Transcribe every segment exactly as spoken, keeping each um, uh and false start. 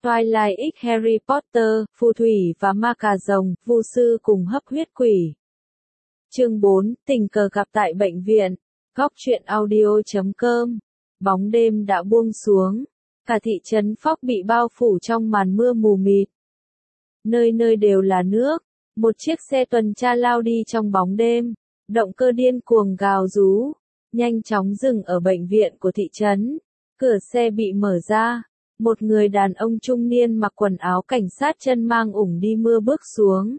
Twilight X Harry Potter, phù thủy và ma cà rồng, vu sư cùng hấp huyết quỷ. Chương bốn, tình cờ gặp tại bệnh viện. Góc truyện audio chấm com. Bóng đêm đã buông xuống. Cả thị trấn Phóc bị bao phủ trong màn mưa mù mịt. Nơi nơi đều là nước. Một chiếc xe tuần tra lao đi trong bóng đêm. Động cơ điên cuồng gào rú. Nhanh chóng dừng ở bệnh viện của thị trấn. Cửa xe bị mở ra. Một người đàn ông trung niên mặc quần áo cảnh sát chân mang ủng đi mưa bước xuống.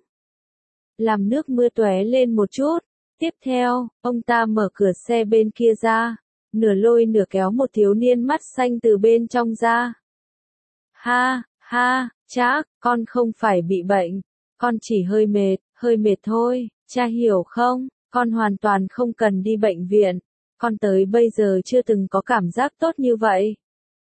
Làm nước mưa tóe lên một chút. Tiếp theo, ông ta mở cửa xe bên kia ra. Nửa lôi nửa kéo một thiếu niên mắt xanh từ bên trong ra. Ha, ha, Trác, con không phải bị bệnh. Con chỉ hơi mệt, hơi mệt thôi, cha hiểu không? Con hoàn toàn không cần đi bệnh viện. Con tới bây giờ chưa từng có cảm giác tốt như vậy.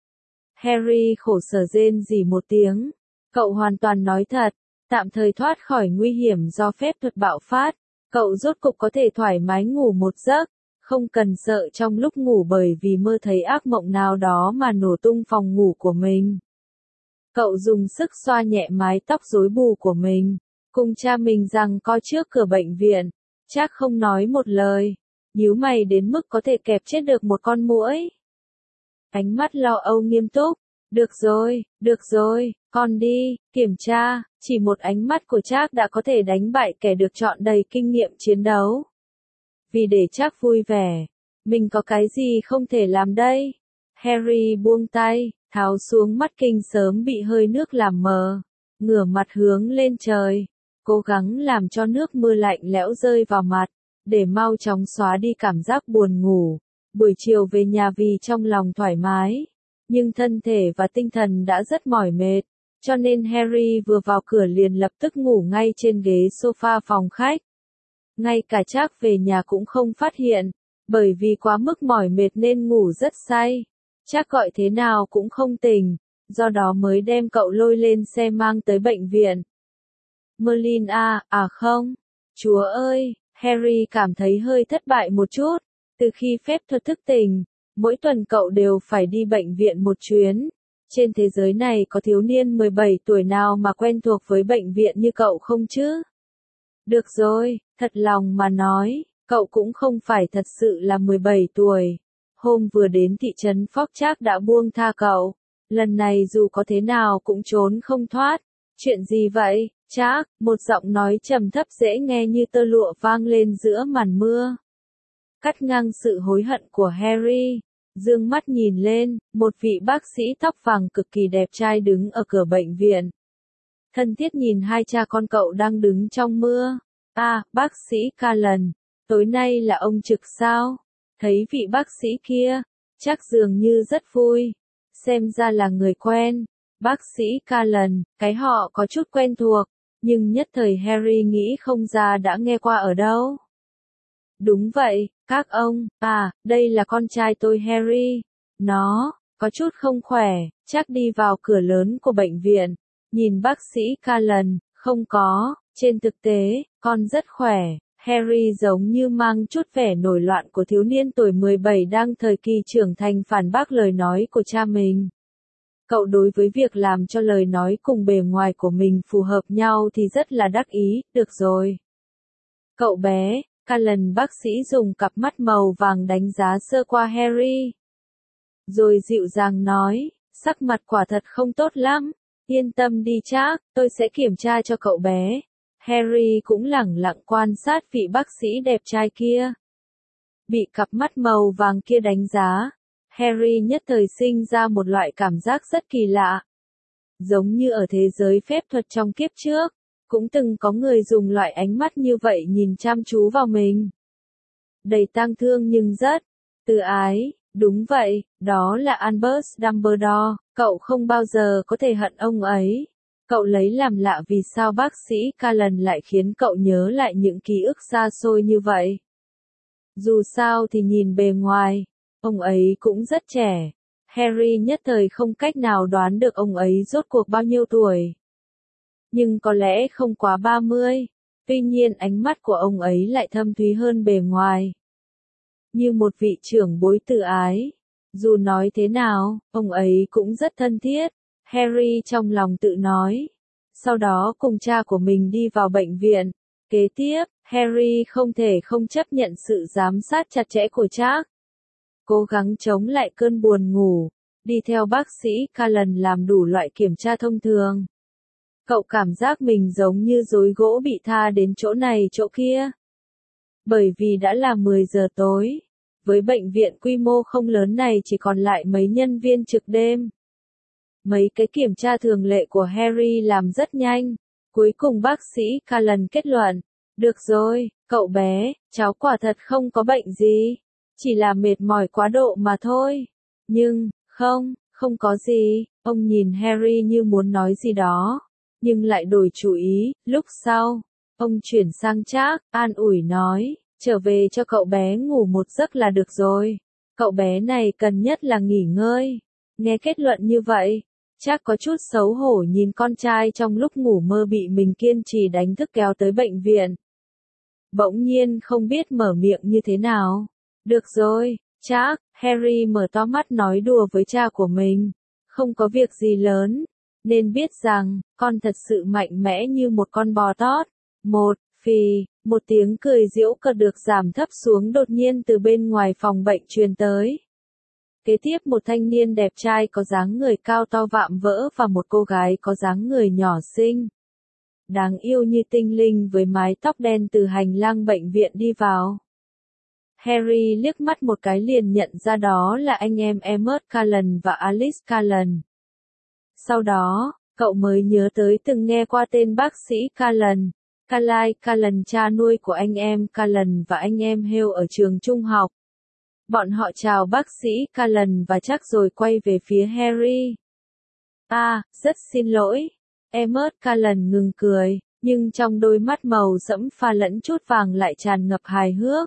Harry khổ sở rên rỉ một tiếng. Cậu hoàn toàn nói thật, tạm thời thoát khỏi nguy hiểm do phép thuật bạo phát. Cậu rốt cục có thể thoải mái ngủ một giấc, không cần sợ trong lúc ngủ bởi vì mơ thấy ác mộng nào đó mà nổ tung phòng ngủ của mình. Cậu dùng sức xoa nhẹ mái tóc rối bù của mình, cùng cha mình rằng co trước cửa bệnh viện. Trác không nói một lời, nhíu mày đến mức có thể kẹp chết được một con muỗi. Ánh mắt lo âu nghiêm túc. Được rồi, được rồi, con đi, kiểm tra. Chỉ một ánh mắt của Trác đã có thể đánh bại kẻ được chọn đầy kinh nghiệm chiến đấu. Vì để Trác vui vẻ, mình có cái gì không thể làm đây? Harry buông tay, tháo xuống mắt kinh sớm bị hơi nước làm mờ, ngửa mặt hướng lên trời, cố gắng làm cho nước mưa lạnh lẽo rơi vào mặt, để mau chóng xóa đi cảm giác buồn ngủ. Buổi chiều về nhà vì trong lòng thoải mái, nhưng thân thể và tinh thần đã rất mỏi mệt, cho nên Harry vừa vào cửa liền lập tức ngủ ngay trên ghế sofa phòng khách. Ngay cả Trác về nhà cũng không phát hiện, bởi vì quá mức mỏi mệt nên ngủ rất say. Trác gọi thế nào cũng không tỉnh, do đó mới đem cậu lôi lên xe mang tới bệnh viện. Merlin à, à không, Chúa ơi, Harry cảm thấy hơi thất bại một chút. Từ khi phép thuật thức tỉnh, mỗi tuần cậu đều phải đi bệnh viện một chuyến. Trên thế giới này có thiếu niên mười bảy tuổi nào mà quen thuộc với bệnh viện như cậu không chứ? Được rồi, thật lòng mà nói, cậu cũng không phải thật sự là mười bảy tuổi. Hôm vừa đến thị trấn Phóc Trác đã buông tha cậu. Lần này dù có thế nào cũng trốn không thoát. Chuyện gì vậy, Trác? Một giọng nói trầm thấp dễ nghe như tơ lụa vang lên giữa màn mưa. Cắt ngang sự hối hận của Harry. Dương mắt nhìn lên, một vị bác sĩ tóc vàng cực kỳ đẹp trai đứng ở cửa bệnh viện. Thân thiết nhìn hai cha con cậu đang đứng trong mưa. À, bác sĩ Callan, tối nay là ông trực sao? Thấy vị bác sĩ kia, chắc dường như rất vui. Xem ra là người quen. Bác sĩ Callan, cái họ có chút quen thuộc, nhưng nhất thời Harry nghĩ không ra đã nghe qua ở đâu. Đúng vậy, các ông, à, đây là con trai tôi Harry. Nó, có chút không khỏe, chắc đi vào cửa lớn của bệnh viện. Nhìn bác sĩ Callan, không có, trên thực tế, con rất khỏe. Harry giống như mang chút vẻ nổi loạn của thiếu niên tuổi mười bảy đang thời kỳ trưởng thành phản bác lời nói của cha mình. Cậu đối với việc làm cho lời nói cùng bề ngoài của mình phù hợp nhau thì rất là đắc ý, được rồi. Cậu bé, Callan bác sĩ dùng cặp mắt màu vàng đánh giá sơ qua Harry. Rồi dịu dàng nói, sắc mặt quả thật không tốt lắm. Yên tâm đi Trác, tôi sẽ kiểm tra cho cậu bé. Harry cũng lẳng lặng quan sát vị bác sĩ đẹp trai kia. Bị cặp mắt màu vàng kia đánh giá, Harry nhất thời sinh ra một loại cảm giác rất kỳ lạ. Giống như ở thế giới phép thuật trong kiếp trước, cũng từng có người dùng loại ánh mắt như vậy nhìn chăm chú vào mình. Đầy tang thương nhưng rất từ ái, đúng vậy, đó là Albus Dumbledore, cậu không bao giờ có thể hận ông ấy. Cậu lấy làm lạ vì sao bác sĩ Callan lại khiến cậu nhớ lại những ký ức xa xôi như vậy. Dù sao thì nhìn bề ngoài, ông ấy cũng rất trẻ. Harry nhất thời không cách nào đoán được ông ấy rốt cuộc bao nhiêu tuổi. Nhưng có lẽ không quá ba mươi. Tuy nhiên ánh mắt của ông ấy lại thâm thúy hơn bề ngoài. Như một vị trưởng bối từ ái. Dù nói thế nào, ông ấy cũng rất thân thiết. Harry trong lòng tự nói. Sau đó cùng cha của mình đi vào bệnh viện. Kế tiếp, Harry không thể không chấp nhận sự giám sát chặt chẽ của Jack. Cố gắng chống lại cơn buồn ngủ, đi theo bác sĩ Callan làm đủ loại kiểm tra thông thường. Cậu cảm giác mình giống như rối gỗ bị tha đến chỗ này chỗ kia. Bởi vì đã là mười giờ tối, với bệnh viện quy mô không lớn này chỉ còn lại mấy nhân viên trực đêm. Mấy cái kiểm tra thường lệ của Harry làm rất nhanh. Cuối cùng bác sĩ Callan kết luận, được rồi, cậu bé, cháu quả thật không có bệnh gì, chỉ là mệt mỏi quá độ mà thôi. Nhưng, không, không có gì, ông nhìn Harry như muốn nói gì đó, nhưng lại đổi chủ ý. Lúc sau, ông chuyển sang Jack, an ủi nói, trở về cho cậu bé ngủ một giấc là được rồi, cậu bé này cần nhất là nghỉ ngơi. Nghe kết luận như vậy, Jack có chút xấu hổ nhìn con trai trong lúc ngủ mơ bị mình kiên trì đánh thức kéo tới bệnh viện. Bỗng nhiên không biết mở miệng như thế nào. Được rồi, Jack, Harry mở to mắt nói đùa với cha của mình. Không có việc gì lớn, nên biết rằng, con thật sự mạnh mẽ như một con bò tót. Một, phì, một tiếng cười giễu cợt được giảm thấp xuống đột nhiên từ bên ngoài phòng bệnh truyền tới. Kế tiếp một thanh niên đẹp trai có dáng người cao to vạm vỡ và một cô gái có dáng người nhỏ xinh, đáng yêu như tinh linh với mái tóc đen từ hành lang bệnh viện đi vào. Harry liếc mắt một cái liền nhận ra đó là anh em Emmet Callan và Alice Callan. Sau đó, cậu mới nhớ tới từng nghe qua tên bác sĩ Callan, Carlisle Callan cha nuôi của anh em Callan và anh em Hale ở trường trung học. Bọn họ chào bác sĩ Callan và chắc rồi quay về phía Harry. À, rất xin lỗi. Emmet Callan ngừng cười, nhưng trong đôi mắt màu sẫm pha lẫn chút vàng lại tràn ngập hài hước.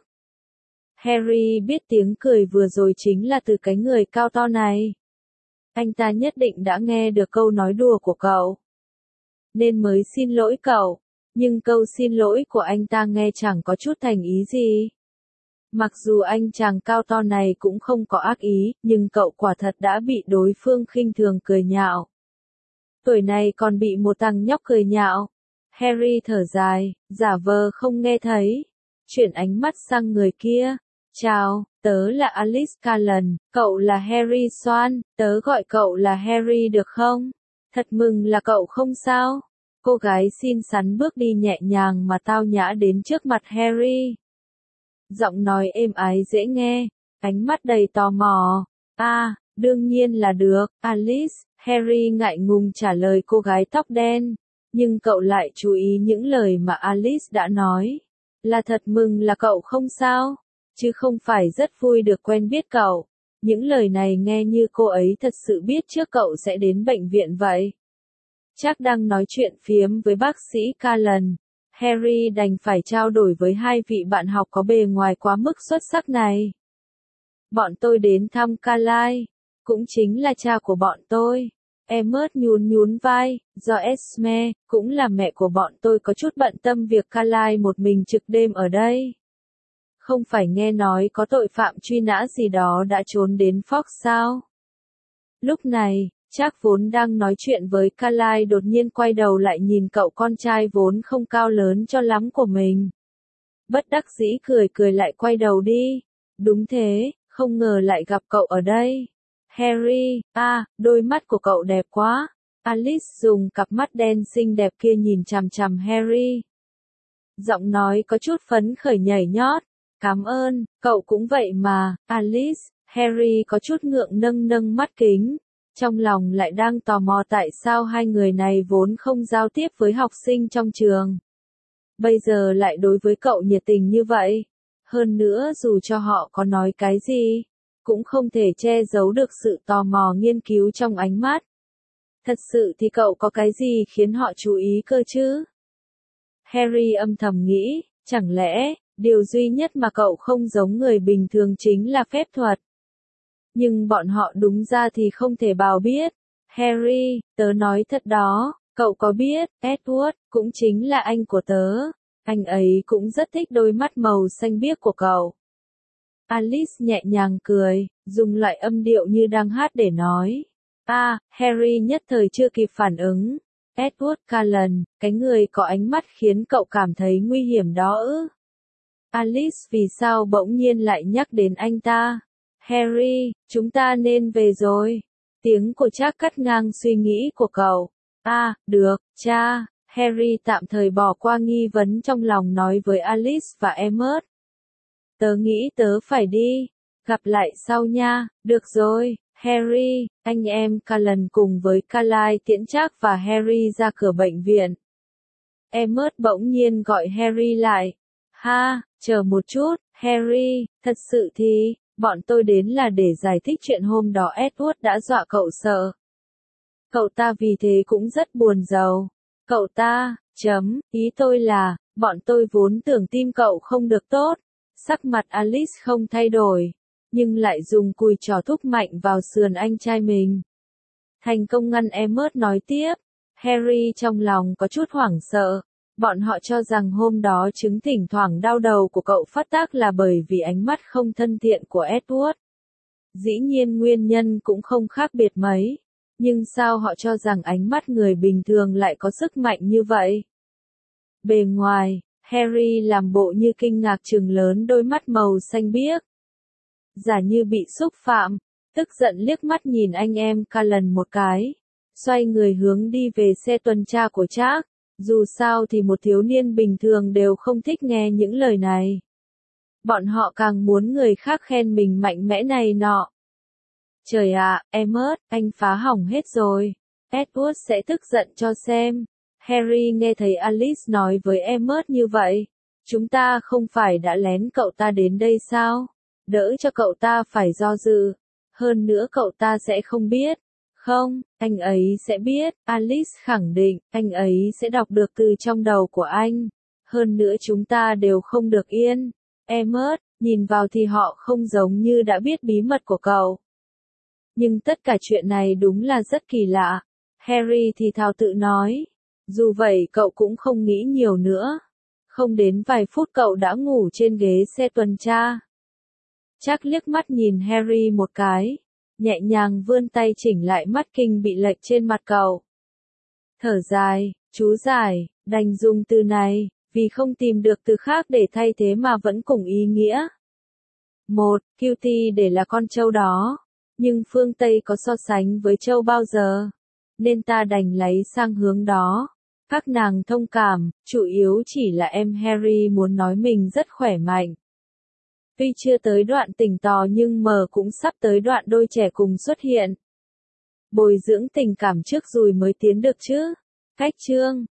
Harry biết tiếng cười vừa rồi chính là từ cái người cao to này. Anh ta nhất định đã nghe được câu nói đùa của cậu, nên mới xin lỗi cậu, nhưng câu xin lỗi của anh ta nghe chẳng có chút thành ý gì. Mặc dù anh chàng cao to này cũng không có ác ý, nhưng cậu quả thật đã bị đối phương khinh thường cười nhạo. Tuổi này còn bị một thằng nhóc cười nhạo. Harry thở dài, giả vờ không nghe thấy, chuyển ánh mắt sang người kia. Chào, tớ là Alice Callan, cậu là Harry Swan, tớ gọi cậu là Harry được không? Thật mừng là cậu không sao. Cô gái xinh xắn bước đi nhẹ nhàng mà tao nhã đến trước mặt Harry. Giọng nói êm ái dễ nghe, ánh mắt đầy tò mò. À, đương nhiên là được, Alice. Harry ngại ngùng trả lời cô gái tóc đen, nhưng cậu lại chú ý những lời mà Alice đã nói. Là thật mừng là cậu không sao, chứ không phải rất vui được quen biết cậu. Những lời này nghe như cô ấy thật sự biết trước cậu sẽ đến bệnh viện vậy. Chắc đang nói chuyện phiếm với bác sĩ Callan, Harry đành phải trao đổi với hai vị bạn học có bề ngoài quá mức xuất sắc này. Bọn tôi đến thăm Carlisle, cũng chính là cha của bọn tôi. Emmet nhún nhún vai, do Esme, cũng là mẹ của bọn tôi có chút bận tâm việc Carlisle một mình trực đêm ở đây. Không phải nghe nói có tội phạm truy nã gì đó đã trốn đến Fox sao? Lúc này, Jack vốn đang nói chuyện với Carlisle đột nhiên quay đầu lại nhìn cậu con trai vốn không cao lớn cho lắm của mình. Bất đắc dĩ cười cười lại quay đầu đi. Đúng thế, không ngờ lại gặp cậu ở đây. Harry, à, đôi mắt của cậu đẹp quá. Alice dùng cặp mắt đen xinh đẹp kia nhìn chằm chằm Harry. Giọng nói có chút phấn khởi nhảy nhót. Cảm ơn, cậu cũng vậy mà, Alice. Harry có chút ngượng nâng nâng mắt kính. Trong lòng lại đang tò mò tại sao hai người này vốn không giao tiếp với học sinh trong trường. Bây giờ lại đối với cậu nhiệt tình như vậy. Hơn nữa dù cho họ có nói cái gì, cũng không thể che giấu được sự tò mò nghiên cứu trong ánh mắt. Thật sự thì cậu có cái gì khiến họ chú ý cơ chứ? Harry âm thầm nghĩ, chẳng lẽ, điều duy nhất mà cậu không giống người bình thường chính là phép thuật. Nhưng bọn họ đúng ra thì không thể bảo biết. Harry, tớ nói thật đó, cậu có biết, Edward, cũng chính là anh của tớ. Anh ấy cũng rất thích đôi mắt màu xanh biếc của cậu. Alice nhẹ nhàng cười, dùng loại âm điệu như đang hát để nói. À, Harry nhất thời chưa kịp phản ứng. Edward Cullen, cái người có ánh mắt khiến cậu cảm thấy nguy hiểm đó ư? Alice vì sao bỗng nhiên lại nhắc đến anh ta? Harry, chúng ta nên về rồi. Tiếng của Jack cắt ngang suy nghĩ của cậu. À, được, cha. Harry tạm thời bỏ qua nghi vấn trong lòng nói với Alice và Emmet. Tớ nghĩ tớ phải đi. Gặp lại sau nha. Được rồi, Harry. Anh em Cullen cùng với Carlisle tiễn Jack và Harry ra cửa bệnh viện. Emmet bỗng nhiên gọi Harry lại. Ha, chờ một chút, Harry, thật sự thì, bọn tôi đến là để giải thích chuyện hôm đó Edward đã dọa cậu sợ. Cậu ta vì thế cũng rất buồn rầu. Cậu ta, chấm, ý tôi là, bọn tôi vốn tưởng tim cậu không được tốt. Sắc mặt Alice không thay đổi, nhưng lại dùng cùi trỏ thúc mạnh vào sườn anh trai mình. Thành công ngăn Emmet nói tiếp. Harry trong lòng có chút hoảng sợ. Bọn họ cho rằng hôm đó chứng thỉnh thoảng đau đầu của cậu phát tác là bởi vì ánh mắt không thân thiện của Edward. Dĩ nhiên nguyên nhân cũng không khác biệt mấy. Nhưng sao họ cho rằng ánh mắt người bình thường lại có sức mạnh như vậy? Bề ngoài, Harry làm bộ như kinh ngạc trừng lớn đôi mắt màu xanh biếc. Giả như bị xúc phạm, tức giận liếc mắt nhìn anh em Cullen một cái. Xoay người hướng đi về xe tuần tra của Jack. Dù sao thì một thiếu niên bình thường đều không thích nghe những lời này. Bọn họ càng muốn người khác khen mình mạnh mẽ này nọ. Trời ạ, Emmet, anh phá hỏng hết rồi. Edward sẽ tức giận cho xem. Harry nghe thấy Alice nói với Emmet như vậy. Chúng ta không phải đã lén cậu ta đến đây sao? Đỡ cho cậu ta phải do dự. Hơn nữa cậu ta sẽ không biết. Không, anh ấy sẽ biết, Alice khẳng định, anh ấy sẽ đọc được từ trong đầu của anh. Hơn nữa chúng ta đều không được yên. Emmet, nhìn vào thì họ không giống như đã biết bí mật của cậu. Nhưng tất cả chuyện này đúng là rất kỳ lạ. Harry thì thào tự nói. Dù vậy cậu cũng không nghĩ nhiều nữa. Không đến vài phút cậu đã ngủ trên ghế xe tuần tra. Jack liếc mắt nhìn Harry một cái. Nhẹ nhàng vươn tay chỉnh lại mắt kinh bị lệch trên mặt cậu. Thở dài, chú giải, đành dùng từ này, vì không tìm được từ khác để thay thế mà vẫn cùng ý nghĩa. Một, Cutie để là con trâu đó. Nhưng phương Tây có so sánh với trâu bao giờ? Nên ta đành lấy sang hướng đó. Các nàng thông cảm, chủ yếu chỉ là em Harry muốn nói mình rất khỏe mạnh. Tuy chưa tới đoạn tình tò nhưng mờ cũng sắp tới đoạn đôi trẻ cùng xuất hiện. Bồi dưỡng tình cảm trước rồi mới tiến được chứ. Cách chương